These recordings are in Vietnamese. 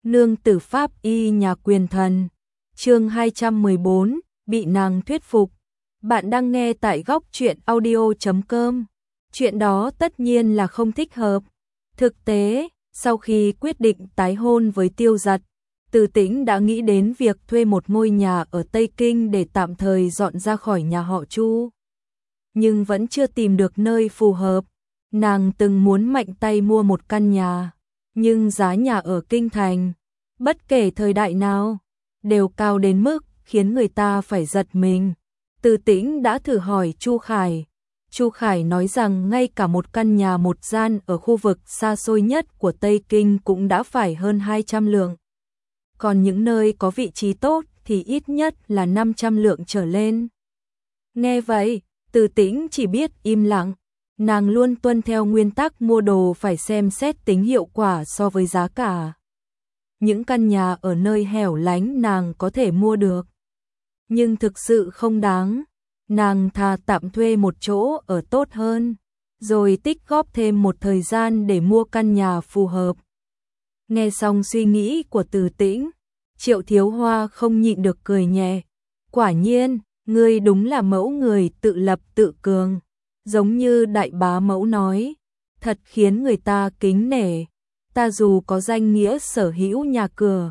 Nương tử pháp y nhà quyền thần. Chương 214, bị nàng thuyết phục. Bạn đang nghe tại góc truyện audio.com. Chuyện đó tất nhiên là không thích hợp. Thực tế, sau khi quyết định tái hôn với Tiêu Dật, Từ Tĩnh đã nghĩ đến việc thuê một ngôi nhà ở Tây Kinh để tạm thời dọn ra khỏi nhà họ Chu. Nhưng vẫn chưa tìm được nơi phù hợp. Nàng từng muốn mạnh tay mua một căn nhà, nhưng giá nhà ở Kinh Thành, bất kể thời đại nào, đều cao đến mức khiến người ta phải giật mình. Từ Tĩnh đã thử hỏi Chu Khải. Chu Khải nói rằng ngay cả một căn nhà một gian ở khu vực xa xôi nhất của Tây Kinh cũng đã phải hơn 200 lượng. Còn những nơi có vị trí tốt thì ít nhất là 500 lượng trở lên. Nghe vậy, Từ Tĩnh chỉ biết im lặng. Nàng luôn tuân theo nguyên tắc mua đồ phải xem xét tính hiệu quả so với giá cả. Những căn nhà ở nơi hẻo lánh nàng có thể mua được, nhưng thực sự không đáng. Nàng thà tạm thuê một chỗ ở tốt hơn, rồi tích góp thêm một thời gian để mua căn nhà phù hợp. Nghe xong suy nghĩ của Từ Tĩnh, Triệu Thiếu Hoa không nhịn được cười nhẹ. Quả nhiên, ngươi đúng là mẫu người tự lập tự cường. Giống như đại bá mẫu nói, thật khiến người ta kính nể. Ta dù có danh nghĩa sở hữu nhà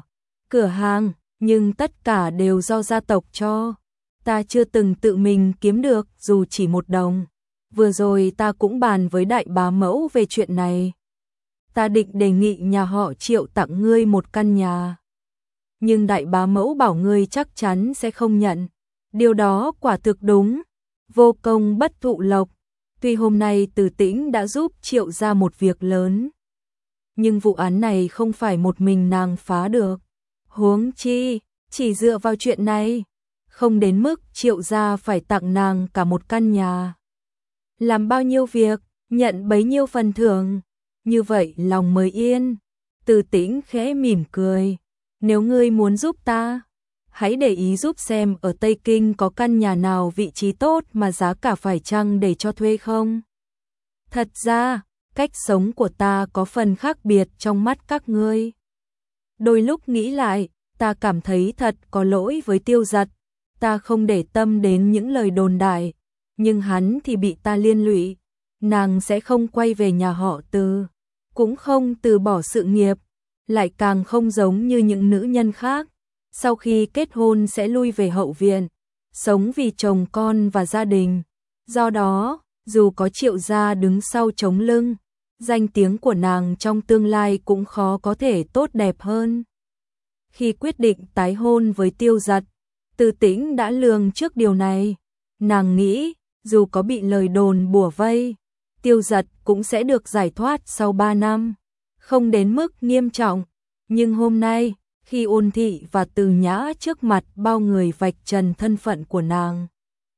cửa hàng, nhưng tất cả đều do gia tộc cho. Ta chưa từng tự mình kiếm được dù chỉ một đồng. Vừa rồi ta cũng bàn với đại bá mẫu về chuyện này. Ta định đề nghị nhà họ Triệu tặng ngươi một căn nhà, nhưng đại bá mẫu bảo ngươi chắc chắn sẽ không nhận. Điều đó quả thực đúng, vô công bất thụ lộc. Tuy hôm nay Từ Tĩnh đã giúp Triệu ra một việc lớn, nhưng vụ án này không phải một mình nàng phá được. Huống chi, chỉ dựa vào chuyện này, không đến mức Triệu gia phải tặng nàng cả một căn nhà. Làm bao nhiêu việc, nhận bấy nhiêu phần thưởng, như vậy lòng mới yên. Từ Tĩnh khẽ mỉm cười. Nếu ngươi muốn giúp ta, hãy để ý giúp xem ở Tây Kinh có căn nhà nào vị trí tốt mà giá cả phải chăng để cho thuê không. Thật ra, cách sống của ta có phần khác biệt trong mắt các ngươi. Đôi lúc nghĩ lại, ta cảm thấy thật có lỗi với Tiêu Dật. Ta không để tâm đến những lời đồn đại, nhưng hắn thì bị ta liên lụy. Nàng sẽ không quay về nhà họ Từ, cũng không từ bỏ sự nghiệp, lại càng không giống như những nữ nhân khác. Sau khi kết hôn sẽ lui về hậu viện, sống vì chồng con và gia đình. Do đó, dù có Triệu gia đứng sau chống lưng, danh tiếng của nàng trong tương lai cũng khó có thể tốt đẹp hơn. Khi quyết định tái hôn với Tiêu Dật, Từ Tĩnh đã lường trước điều này. Nàng nghĩ, dù có bị lời đồn bủa vây, Tiêu Dật cũng sẽ được giải thoát sau 3 năm. Không đến mức nghiêm trọng, nhưng hôm nay, khi Ôn Thị và Từ Nhã trước mặt bao người vạch trần thân phận của nàng,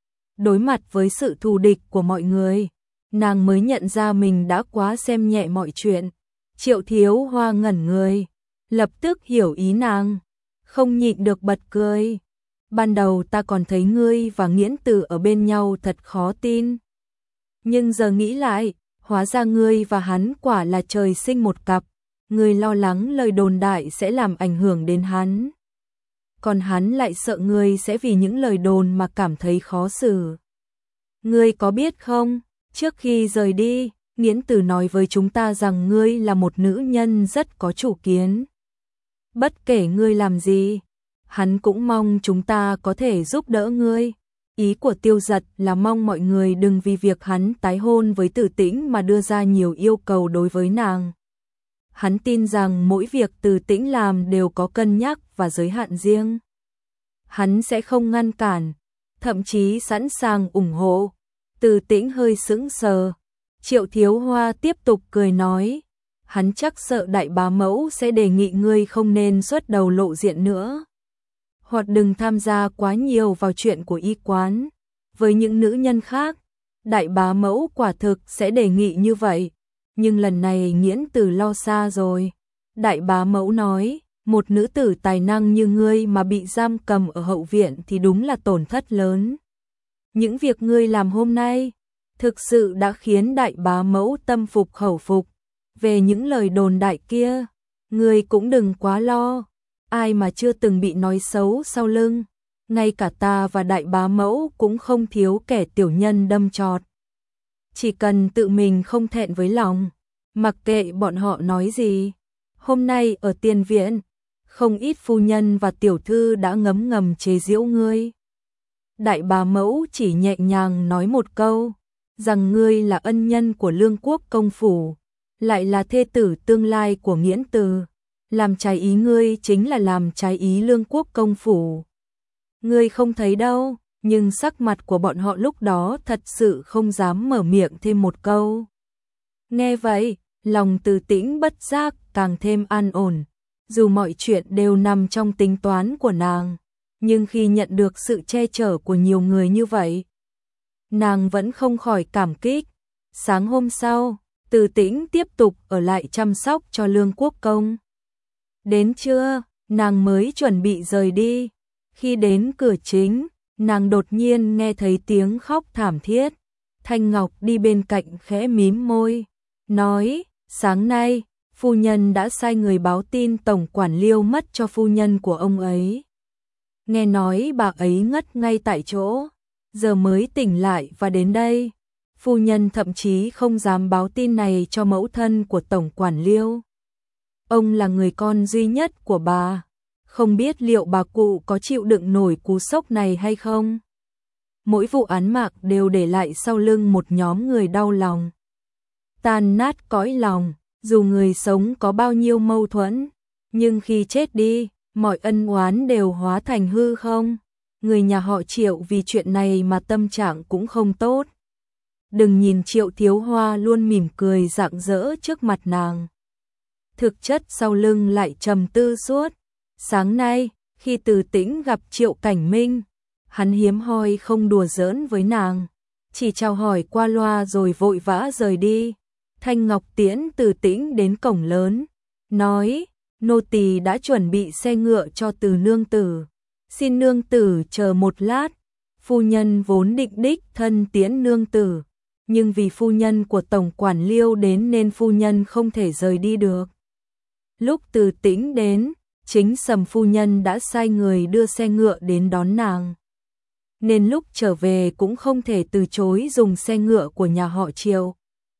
đối mặt với sự thù địch của mọi người, nàng mới nhận ra mình đã quá xem nhẹ mọi chuyện. Triệu Thiếu Hoa ngẩn người, lập tức hiểu ý nàng, không nhịn được bật cười. Ban đầu ta còn thấy ngươi và Nghiễn Tử ở bên nhau thật khó tin, nhưng giờ nghĩ lại, hóa ra ngươi và hắn quả là trời sinh một cặp. Ngươi lo lắng lời đồn đại sẽ làm ảnh hưởng đến hắn, còn hắn lại sợ ngươi sẽ vì những lời đồn mà cảm thấy khó xử. Ngươi có biết không, trước khi rời đi, Nghiễn Tử nói với chúng ta rằng ngươi là một nữ nhân rất có chủ kiến. Bất kể ngươi làm gì, hắn cũng mong chúng ta có thể giúp đỡ ngươi. Ý của Tiêu Dật là mong mọi người đừng vì việc hắn tái hôn với Từ Tĩnh mà đưa ra nhiều yêu cầu đối với nàng. Hắn tin rằng mỗi việc Từ Tĩnh làm đều có cân nhắc và giới hạn riêng. Hắn sẽ không ngăn cản, thậm chí sẵn sàng ủng hộ. Từ Tĩnh hơi sững sờ. Triệu Thiếu Hoa tiếp tục cười nói, hắn chắc sợ đại bá mẫu sẽ đề nghị ngươi không nên xuất đầu lộ diện nữa, hoặc đừng tham gia quá nhiều vào chuyện của y quán. Với những nữ nhân khác, đại bá mẫu quả thực sẽ đề nghị như vậy. Nhưng lần này Nghiễn Tử lo xa rồi. Đại bá mẫu nói, một nữ tử tài năng như ngươi mà bị giam cầm ở hậu viện thì đúng là tổn thất lớn. Những việc ngươi làm hôm nay, thực sự đã khiến đại bá mẫu tâm phục khẩu phục. Về những lời đồn đại kia, Ngươi cũng đừng quá lo, ai mà chưa từng bị nói xấu sau lưng, ngay cả ta và đại bá mẫu cũng không thiếu kẻ tiểu nhân đâm chọt. Chỉ cần tự mình không thẹn với lòng, mặc kệ bọn họ nói gì. Hôm nay ở tiền viện, không ít phu nhân và tiểu thư đã ngấm ngầm chế giễu ngươi. Đại bá mẫu chỉ nhẹ nhàng nói một câu, rằng ngươi là ân nhân của Lương Quốc công phủ, lại là thê tử tương lai của Nghiễn Từ, làm trái ý ngươi chính là làm trái ý Lương Quốc công phủ. Ngươi không thấy đâu, nhưng sắc mặt của bọn họ lúc đó thật sự không dám mở miệng thêm một câu. Nghe vậy, lòng Từ Tĩnh bất giác càng thêm an ổn, dù mọi chuyện đều nằm trong tính toán của nàng, nhưng khi nhận được sự che chở của nhiều người như vậy, nàng vẫn không khỏi cảm kích. Sáng hôm sau, Từ Tĩnh tiếp tục ở lại chăm sóc cho Lương Quốc công. Đến trưa, nàng mới chuẩn bị rời đi. Khi đến cửa chính, nàng đột nhiên nghe thấy tiếng khóc thảm thiết. Thanh Ngọc đi bên cạnh khẽ mím môi, nói, sáng nay, phu nhân đã sai người báo tin tổng quản Liêu mất cho phu nhân của ông ấy. Nghe nói bà ấy ngất ngay tại chỗ, giờ mới tỉnh lại và đến đây. Phu nhân thậm chí không dám báo tin này cho mẫu thân của tổng quản Liêu. Ông là người con duy nhất của bà, không biết liệu bà cụ có chịu đựng nổi cú sốc này hay không. Mỗi vụ án mạng đều để lại sau lưng một nhóm người đau lòng, tan nát cõi lòng. Dù người sống có bao nhiêu mâu thuẫn, nhưng khi chết đi, mọi ân oán đều hóa thành hư không. Người nhà họ Triệu vì chuyện này mà tâm trạng cũng không tốt. Đừng nhìn Triệu Thiếu Hoa luôn mỉm cười rạng rỡ trước mặt nàng, thực chất sau lưng lại trầm tư suốt. Sáng nay, khi Từ Tĩnh gặp Triệu Cảnh Minh, hắn hiếm hoi không đùa giỡn với nàng, chỉ chào hỏi qua loa rồi vội vã rời đi. Thanh Ngọc tiễn Từ Tĩnh đến cổng lớn, nói, nô tỳ đã chuẩn bị xe ngựa cho Từ nương tử, xin nương tử chờ một lát. Phu nhân vốn định đích thân tiễn nương tử, nhưng vì phu nhân của tổng quản Liêu đến nên phu nhân không thể rời đi được. Lúc Từ Tĩnh đến, chính Sầm phu nhân đã sai người đưa xe ngựa đến đón nàng, nên lúc trở về cũng không thể từ chối dùng xe ngựa của nhà họ Triệu.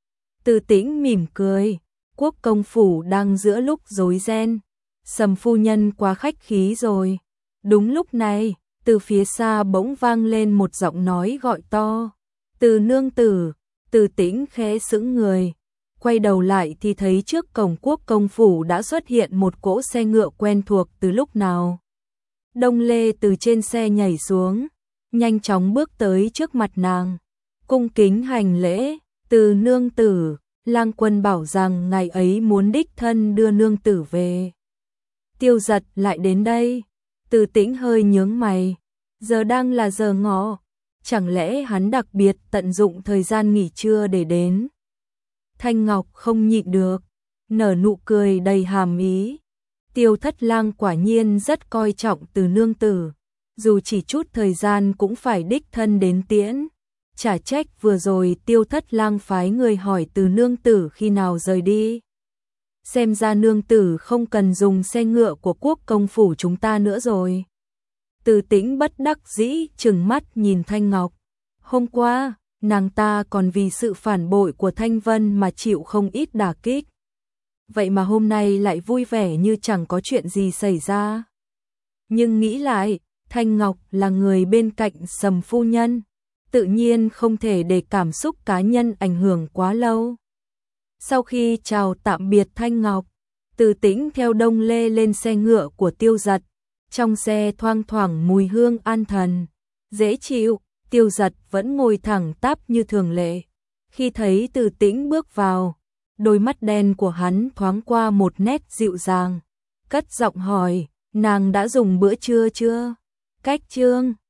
Từ Tĩnh mỉm cười, Quốc công phủ đang giữa lúc rối ren, Sầm phu nhân quá khách khí rồi. Đúng lúc này, từ phía xa bỗng vang lên một giọng nói gọi to, Từ nương tử. Từ Tĩnh khẽ sững người, quay đầu lại thì thấy trước cổng Quốc công phủ đã xuất hiện một cỗ xe ngựa quen thuộc từ lúc nào. Đông Lê từ trên xe nhảy xuống, nhanh chóng bước tới trước mặt nàng, cung kính hành lễ. Từ nương tử, lang quân bảo rằng ngày ấy muốn đích thân đưa nương tử về. Tiêu Giật lại đến đây. Từ Tĩnh hơi nhướng mày, giờ đang là giờ ngọ, chẳng lẽ hắn đặc biệt tận dụng thời gian nghỉ trưa để đến. Thanh Ngọc không nhịn được, nở nụ cười đầy hàm ý. Tiêu thất lang quả nhiên rất coi trọng Từ nương tử, dù chỉ chút thời gian cũng phải đích thân đến tiễn. Chả trách vừa rồi Tiêu thất lang phái người hỏi Từ nương tử khi nào rời đi. Xem ra nương tử không cần dùng xe ngựa của Quốc công phủ chúng ta nữa rồi. Từ Tĩnh bất đắc dĩ trừng mắt nhìn Thanh Ngọc. Hôm qua, nàng ta còn vì sự phản bội của Thanh Vân mà chịu không ít đả kích. Vậy mà hôm nay lại vui vẻ như chẳng có chuyện gì xảy ra. Nhưng nghĩ lại, Thanh Ngọc là người bên cạnh Sầm phu nhân, tự nhiên không thể để cảm xúc cá nhân ảnh hưởng quá lâu. Sau khi chào tạm biệt Thanh Ngọc, Từ Tĩnh theo Đông Lê lên xe ngựa của Tiêu Giật. Trong xe thoang thoảng mùi hương an thần, dễ chịu. Tiêu Giật vẫn ngồi thẳng tắp như thường lệ. Khi thấy Từ Tĩnh bước vào, đôi mắt đen của hắn thoáng qua một nét dịu dàng, cất giọng hỏi, nàng đã dùng bữa trưa chưa? Cách chương